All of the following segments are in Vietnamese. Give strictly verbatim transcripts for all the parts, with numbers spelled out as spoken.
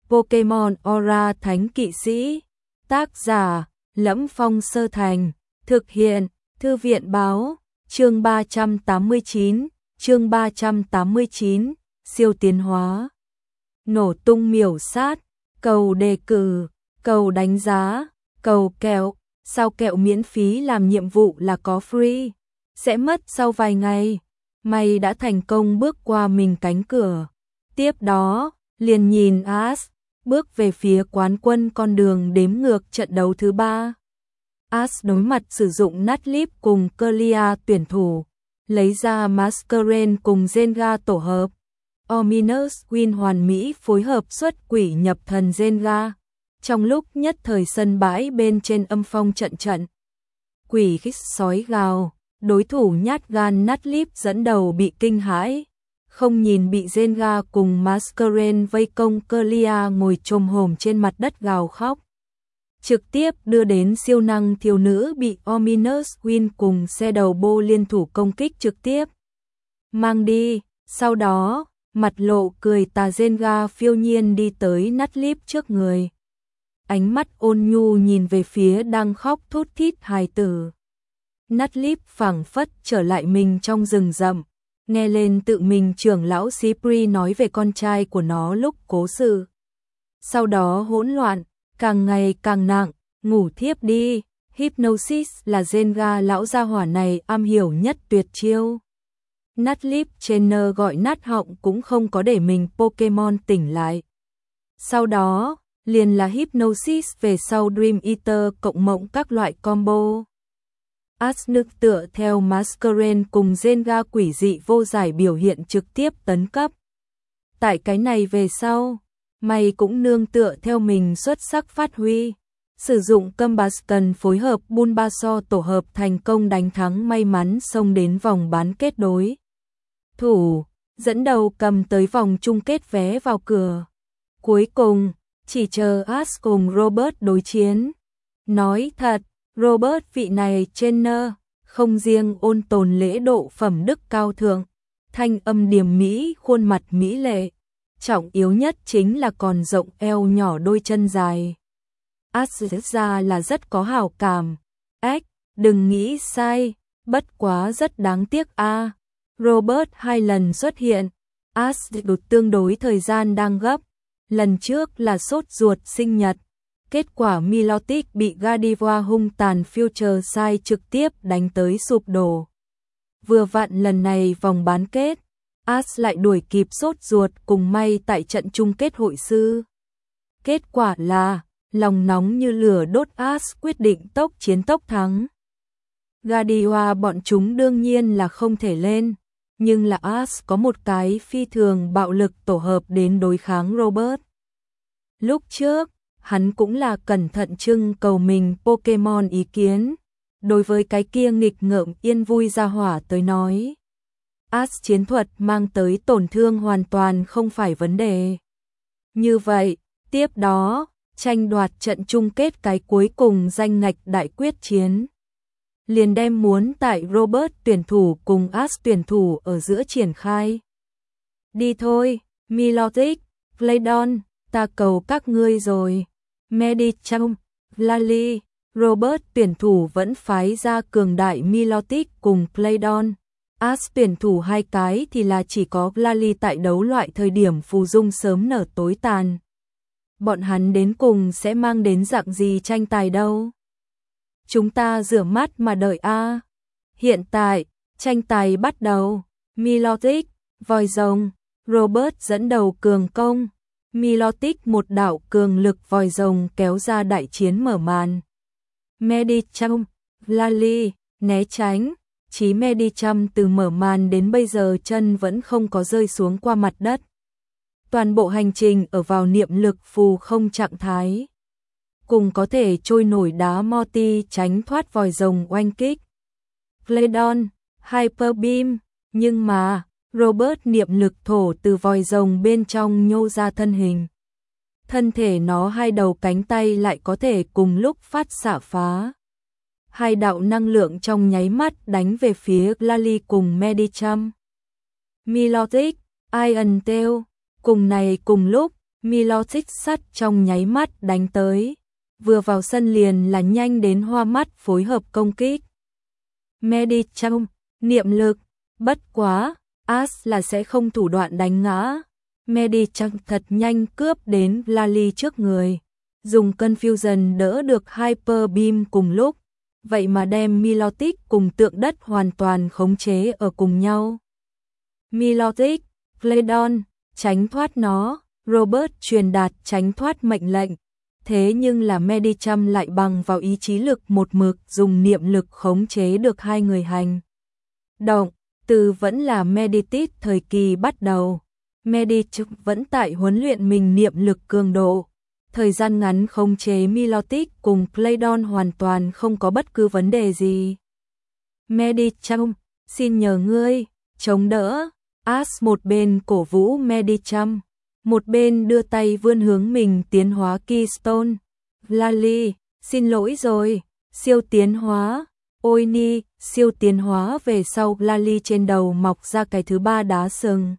Pokemon Aura Thánh Kỵ Sĩ. Tác giả Lẫm Phong Sơ Thành. Thực hiện Thư viện Báo. Chương ba trăm tám mươi chín. Chương ba trăm tám mươi chín. Siêu tiến hóa. Nổ tung miểu sát. Cầu đề cử. Cầu đánh giá. Cầu kẹo. Sao kẹo miễn phí làm nhiệm vụ là có free. Sẽ mất sau vài ngày. Mày đã thành công bước qua mình cánh cửa. Tiếp đó, liền nhìn Ash bước về phía quán quân con đường đếm ngược trận đấu thứ ba. Ash đối mặt sử dụng Nuzlocke cùng Clear tuyển thủ, lấy ra Masquerain cùng Zenga tổ hợp. Ominous Win hoàn mỹ phối hợp xuất quỷ nhập thần Zenga. Trong lúc nhất thời sân bãi bên trên âm phong trận trận. Quỷ khích sói gào, đối thủ nhát gan Nuzlocke dẫn đầu bị kinh hãi. Không nhìn bị Zenga cùng Masquerain vây công, Clear ngồi chồm hổm trên mặt đất gào khóc. Trực tiếp đưa đến siêu năng thiếu nữ bị Ominous Win cùng xe đầu bô liên thủ công kích trực tiếp. Mang đi, sau đó, mặt lộ cười tà Zenga phiêu nhiên đi tới Nuzlocke trước người. Ánh mắt ôn nhu nhìn về phía đang khóc thút thít hài tử. Nuzlocke phảng phất trở lại mình trong rừng rậm, nghe lên tự mình trưởng lão Sipri nói về con trai của nó lúc cố sự. Sau đó hỗn loạn, càng ngày càng nặng, ngủ thiếp đi. Hypnosis là Zenga lão gia hỏa này am hiểu nhất tuyệt chiêu. Nuzlocke trainer gọi nát họng cũng không có để mình Pokemon tỉnh lại. Sau đó, liền là Hypnosis, về sau Dream Eater cộng mộng các loại combo. Ash nương tựa theo Masquerain cùng Zenga quỷ dị vô giải biểu hiện trực tiếp tấn cấp. Tại cái này về sau, mày cũng nương tựa theo mình xuất sắc phát huy. Sử dụng Combustion phối hợp Bulbasaur tổ hợp thành công đánh thắng may mắn xông đến vòng bán kết đối thủ, dẫn đầu cầm tới vòng chung kết vé vào cửa. Cuối cùng, chỉ chờ Ash cùng Robert đối chiến. Nói thật, Robert vị này trainer, không riêng ôn tồn lễ độ phẩm đức cao thượng, thanh âm điềm mỹ, khuôn mặt mỹ lệ. Trọng yếu nhất chính là còn rộng eo nhỏ đôi chân dài. Ash ra là rất có hảo cảm. Ếch, đừng nghĩ sai, bất quá rất đáng tiếc a. À. Robert hai lần xuất hiện, Ash đột tương đối thời gian đang gấp. Lần trước là sốt ruột sinh nhật. Kết quả Milotic bị Gardevoir hung tàn Future Sight trực tiếp đánh tới sụp đổ. Vừa vặn lần này vòng bán kết, Ash lại đuổi kịp sốt ruột cùng may tại trận chung kết hội sư. Kết quả là, lòng nóng như lửa đốt, Ash quyết định tốc chiến tốc thắng. Gardevoir bọn chúng đương nhiên là không thể lên, nhưng là Ash có một cái phi thường bạo lực tổ hợp đến đối kháng Robert. Lúc trước, hắn cũng là cẩn thận trưng cầu mình Pokemon ý kiến. Đối với cái kia nghịch ngợm yên vui ra hỏa tới nói, Ash chiến thuật mang tới tổn thương hoàn toàn không phải vấn đề. Như vậy, tiếp đó, tranh đoạt trận chung kết cái cuối cùng danh ngạch đại quyết chiến. Liền đem muốn tại Robert tuyển thủ cùng Ash tuyển thủ ở giữa triển khai. Đi thôi, Milotic, Flaydon, ta cầu các ngươi rồi. Medicham, Lally, Robert tuyển thủ vẫn phái ra cường đại Milotic cùng Flaydon. Ash tuyển thủ hai cái thì là chỉ có Lally tại đấu loại thời điểm phù dung sớm nở tối tàn. Bọn hắn đến cùng sẽ mang đến dạng gì tranh tài đâu? Chúng ta rửa mắt mà đợi a. Hiện tại, tranh tài bắt đầu. Milotic, vòi rồng, Robert dẫn đầu cường công. Milotic một đạo cường lực vòi rồng kéo ra đại chiến mở màn. Medicham, Lally, né tránh. Chí Medicham từ mở màn đến bây giờ chân vẫn không có rơi xuống qua mặt đất. Toàn bộ hành trình ở vào niệm lực phù không trạng thái. Cùng có thể trôi nổi đá Morty tránh thoát vòi rồng oanh kích. Flaydon, Hyper Beam, nhưng mà Robert niệm lực thổ từ vòi rồng bên trong nhô ra thân hình. Thân thể nó hai đầu cánh tay lại có thể cùng lúc phát xạ phá. Hai đạo năng lượng trong nháy mắt đánh về phía Lally cùng Medicham. Milotic, Iron Tail, cùng này cùng lúc, Milotic sắt trong nháy mắt đánh tới. Vừa vào sân liền là nhanh đến hoa mắt phối hợp công kích. Medicham, niệm lực, bất quá, As là sẽ không thủ đoạn đánh ngã. Medicham thật nhanh cướp đến Lali trước người. Dùng Confusion đỡ được Hyper Beam cùng lúc. Vậy mà đem Milotic cùng tượng đất hoàn toàn khống chế ở cùng nhau. Milotic, Claydon, tránh thoát nó. Robert truyền đạt tránh thoát mệnh lệnh. Thế nhưng là Medicham lại bằng vào ý chí lực một mực dùng niệm lực khống chế được hai người hành động. Từ vẫn là Meditit thời kỳ bắt đầu. Medicham vẫn tại huấn luyện mình niệm lực cường độ. Thời gian ngắn khống chế Milotic cùng Claydon hoàn toàn không có bất cứ vấn đề gì. Medicham, xin nhờ ngươi, chống đỡ. As một bên cổ vũ Medicham, một bên đưa tay vươn hướng mình tiến hóa Keystone. Lali, xin lỗi rồi, siêu tiến hóa. Ôi ni, siêu tiến hóa về sau Lali trên đầu mọc ra cái thứ ba đá sừng.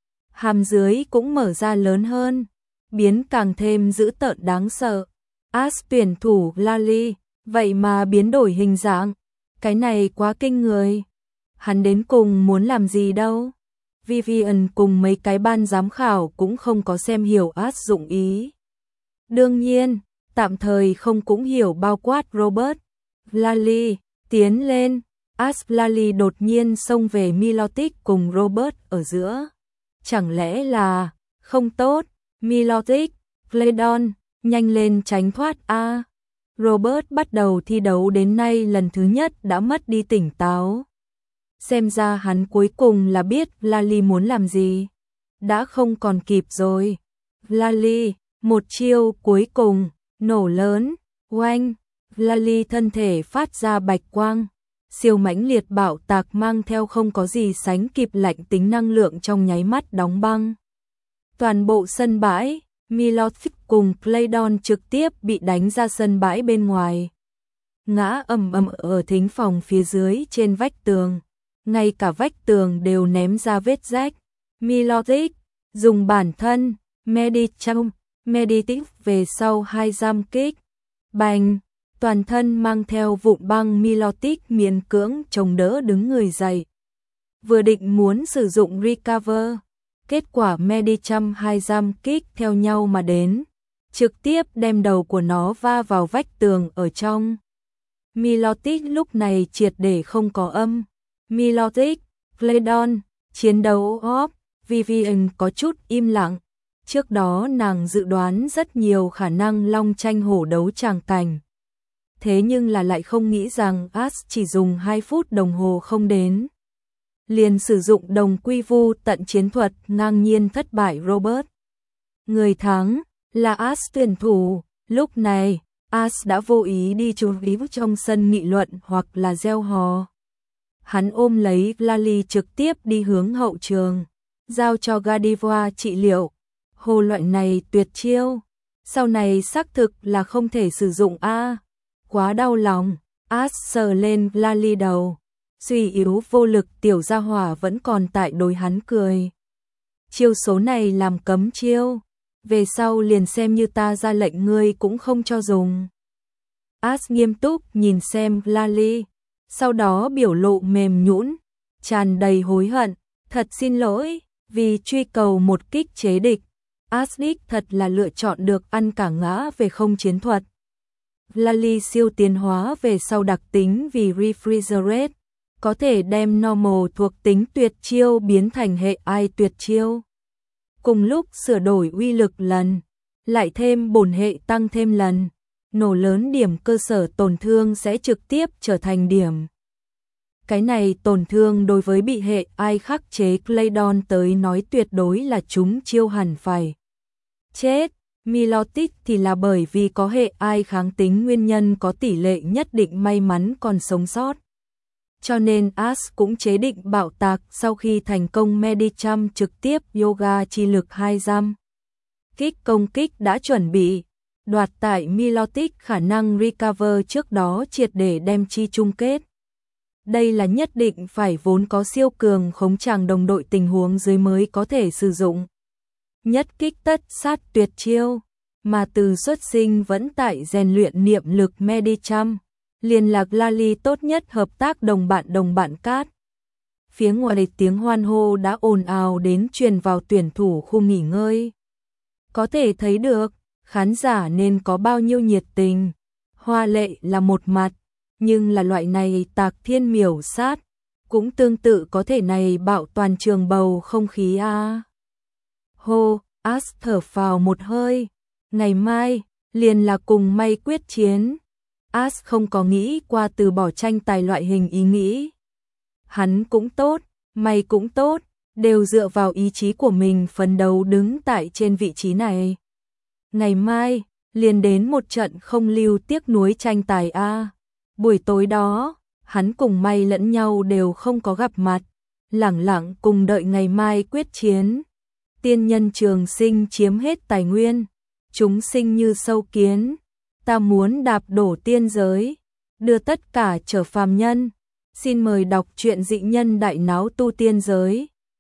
Hàm dưới cũng mở ra lớn hơn, biến càng thêm dữ tợn đáng sợ. As tuyển thủ Lali, vậy mà biến đổi hình dạng, cái này quá kinh người. Hắn đến cùng muốn làm gì đâu? Vivian cùng mấy cái ban giám khảo cũng không có xem hiểu As dụng ý. Đương nhiên, tạm thời không cũng hiểu bao quát Robert. Lali, tiến lên. As Lali đột nhiên xông về Milotic cùng Robert ở giữa. Chẳng lẽ là không tốt? Milotic, Claydon, nhanh lên tránh thoát a. Robert bắt đầu thi đấu đến nay lần thứ nhất đã mất đi tỉnh táo. Xem ra hắn cuối cùng là biết Lali muốn làm gì. Đã không còn kịp rồi. Lali, một chiêu cuối cùng, nổ lớn, oanh. Lali thân thể phát ra bạch quang. Siêu mãnh liệt bạo tạc mang theo không có gì sánh kịp lạnh tính năng lượng trong nháy mắt đóng băng. Toàn bộ sân bãi, Milotic cùng Claydon trực tiếp bị đánh ra sân bãi bên ngoài. Ngã ầm ầm ở thính phòng phía dưới trên vách tường. Ngay cả vách tường đều ném ra vết rách. Milotic dùng bản thân Medicham, Meditic về sau hai giam kích. Bành, toàn thân mang theo vụn băng. Milotic miễn cưỡng chống đỡ đứng người dậy. Vừa định muốn sử dụng recover, kết quả Medicham hai giam kích theo nhau mà đến, trực tiếp đem đầu của nó va vào vách tường ở trong. Milotic lúc này triệt để không có âm. Milotic, Claydon, chiến đấu off. Vivian có chút im lặng. Trước đó nàng dự đoán rất nhiều khả năng long tranh hổ đấu tràng cảnh. Thế nhưng là lại không nghĩ rằng As chỉ dùng hai phút đồng hồ không đến. Liền sử dụng đồng quy vu tận chiến thuật ngang nhiên thất bại Robert. Người thắng là As tuyển thủ. Lúc này, As đã vô ý đi chú ý trong sân nghị luận hoặc là gieo hò. Hắn ôm lấy Lali trực tiếp đi hướng hậu trường, giao cho Gardevoir trị liệu. Hồ loại này tuyệt chiêu, sau này xác thực là không thể sử dụng a. Quá đau lòng. As sờ lên Lali đầu, suy yếu vô lực tiểu gia hỏa vẫn còn tại đối hắn cười. Chiêu số này làm cấm chiêu, về sau liền xem như ta ra lệnh ngươi cũng không cho dùng. As nghiêm túc nhìn xem Lali, sau đó biểu lộ mềm nhũn, tràn đầy hối hận, thật xin lỗi, vì truy cầu một kích chế địch. As đích thật là lựa chọn được ăn cả ngã về không chiến thuật. Lali siêu tiến hóa về sau đặc tính vì Refrigerate, có thể đem normal thuộc tính tuyệt chiêu biến thành hệ ai tuyệt chiêu. Cùng lúc sửa đổi uy lực lần, lại thêm bổn hệ tăng thêm lần, nổ lớn điểm cơ sở tổn thương sẽ trực tiếp trở thành điểm. Cái này tổn thương đối với bị hệ ai khắc chế Claydon tới nói tuyệt đối là chúng chiêu hẳn phải chết. Milotic thì là bởi vì có hệ ai kháng tính nguyên nhân có tỷ lệ nhất định may mắn còn sống sót. Cho nên As cũng chế định bạo tạc sau khi thành công Medicham trực tiếp yoga chi lực hai giam. Kích công kích đã chuẩn bị, đoạt tại Milotic khả năng recover trước đó triệt để đem chi chung kết. Đây là nhất định phải vốn có siêu cường khống tràng đồng đội tình huống dưới mới có thể sử dụng. nhất kích tất sát tuyệt chiêu, mà từ xuất sinh vẫn tại rèn luyện niệm lực Medicham, liên lạc Lali tốt nhất hợp tác đồng bạn đồng bạn cát. Phía ngoài tiếng hoan hô đã ồn ào đến truyền vào tuyển thủ khu nghỉ ngơi. Có thể thấy được, khán giả nên có bao nhiêu nhiệt tình. Hoa lệ là một mặt, nhưng là loại này tạc thiên miểu sát, cũng tương tự có thể này bạo toàn trường bầu không khí a. À. Hô, As thở phào một hơi, ngày mai, liền là cùng may quyết chiến. As không có nghĩ qua từ bỏ tranh tài loại hình ý nghĩ. Hắn cũng tốt, may cũng tốt, đều dựa vào ý chí của mình phấn đấu đứng tại trên vị trí này. Ngày mai, liền đến một trận không lưu tiếc nuối tranh tài a. À. Buổi tối đó, hắn cùng may lẫn nhau đều không có gặp mặt, lẳng lặng cùng đợi ngày mai quyết chiến. Tiên nhân trường sinh chiếm hết tài nguyên, chúng sinh như sâu kiến, ta muốn đạp đổ tiên giới, đưa tất cả trở phàm nhân. Xin mời đọc truyện Dị Nhân Đại Náo Tu Tiên Giới.